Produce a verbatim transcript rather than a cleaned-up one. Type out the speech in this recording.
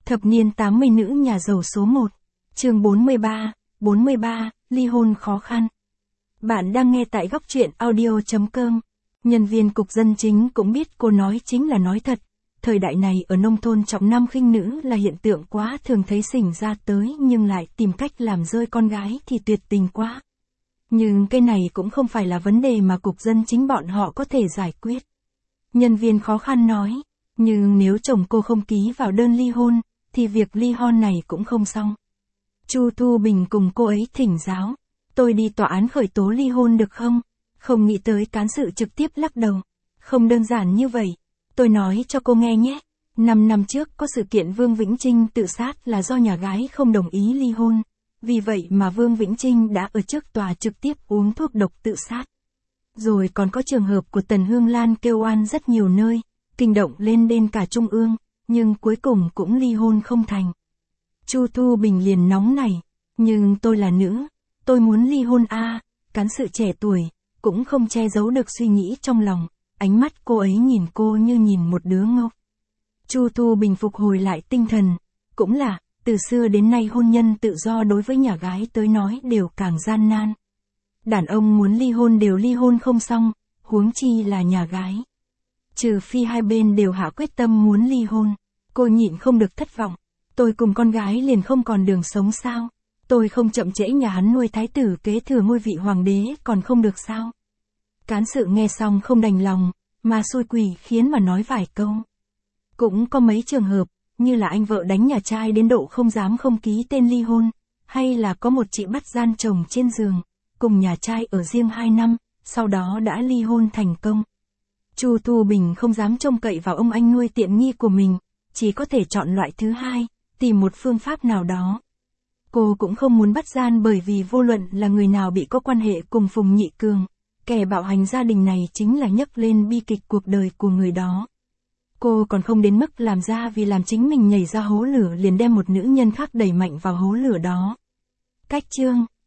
Thập niên tám mươi nữ nhà giàu số một. Chương bốn mươi ba, bốn mươi ba, ly hôn khó khăn. Bạn đang nghe tại góc truyện audio chấm com. Nhân viên cục dân chính cũng biết cô nói chính là nói thật. Thời đại này ở nông thôn trọng nam khinh nữ là hiện tượng quá thường thấy xỉnh ra tới, nhưng lại tìm cách làm rơi con gái thì tuyệt tình quá. Nhưng cái này cũng không phải là vấn đề mà cục dân chính bọn họ có thể giải quyết. Nhân viên khó khăn nói, nhưng nếu chồng cô không ký vào đơn ly hôn, thì việc ly hôn này cũng không xong. Chu Thu Bình cùng cô ấy thỉnh giáo, tôi đi tòa án khởi tố ly hôn được không? Không nghĩ tới cán sự trực tiếp lắc đầu. Không đơn giản như vậy. Tôi nói cho cô nghe nhé. Năm năm trước có sự kiện Vương Vĩnh Trinh tự sát là do nhà gái không đồng ý ly hôn. Vì vậy mà Vương Vĩnh Trinh đã ở trước tòa trực tiếp uống thuốc độc tự sát. Rồi còn có trường hợp của Tần Hương Lan kêu oan rất nhiều nơi, kinh động lên đến cả trung ương, nhưng cuối cùng cũng ly hôn không thành. Chu Thu Bình liền nóng nảy, nhưng tôi là nữ, tôi muốn ly hôn a. À, cán sự trẻ tuổi, cũng không che giấu được suy nghĩ trong lòng, ánh mắt cô ấy nhìn cô như nhìn một đứa ngốc. Chu Thu Bình phục hồi lại tinh thần, cũng là, từ xưa đến nay hôn nhân tự do đối với nhà gái tới nói đều càng gian nan. Đàn ông muốn ly hôn đều ly hôn không xong, huống chi là nhà gái. Trừ phi hai bên đều hạ quyết tâm muốn ly hôn. Cô nhịn không được thất vọng. Tôi cùng con gái liền không còn đường sống sao? Tôi không chậm trễ nhà hắn nuôi thái tử kế thừa ngôi vị hoàng đế còn không được sao? Cán sự nghe xong không đành lòng, mà xui quỷ khiến mà nói vài câu. Cũng có mấy trường hợp, như là anh vợ đánh nhà trai đến độ không dám không ký tên ly hôn, hay là có một chị bắt gian chồng trên giường, cùng nhà trai ở riêng hai năm, sau đó đã ly hôn thành công. Chu Thu Bình không dám trông cậy vào ông anh nuôi tiện nghi của mình, chỉ có thể chọn loại thứ hai, tìm một phương pháp nào đó. Cô cũng không muốn bắt gian bởi vì vô luận là người nào bị có quan hệ cùng Phùng Nhị Cường, kẻ bạo hành gia đình này chính là nhấc lên bi kịch cuộc đời của người đó. Cô còn không đến mức làm ra vì làm chính mình nhảy ra hố lửa liền đem một nữ nhân khác đẩy mạnh vào hố lửa đó. Cách chương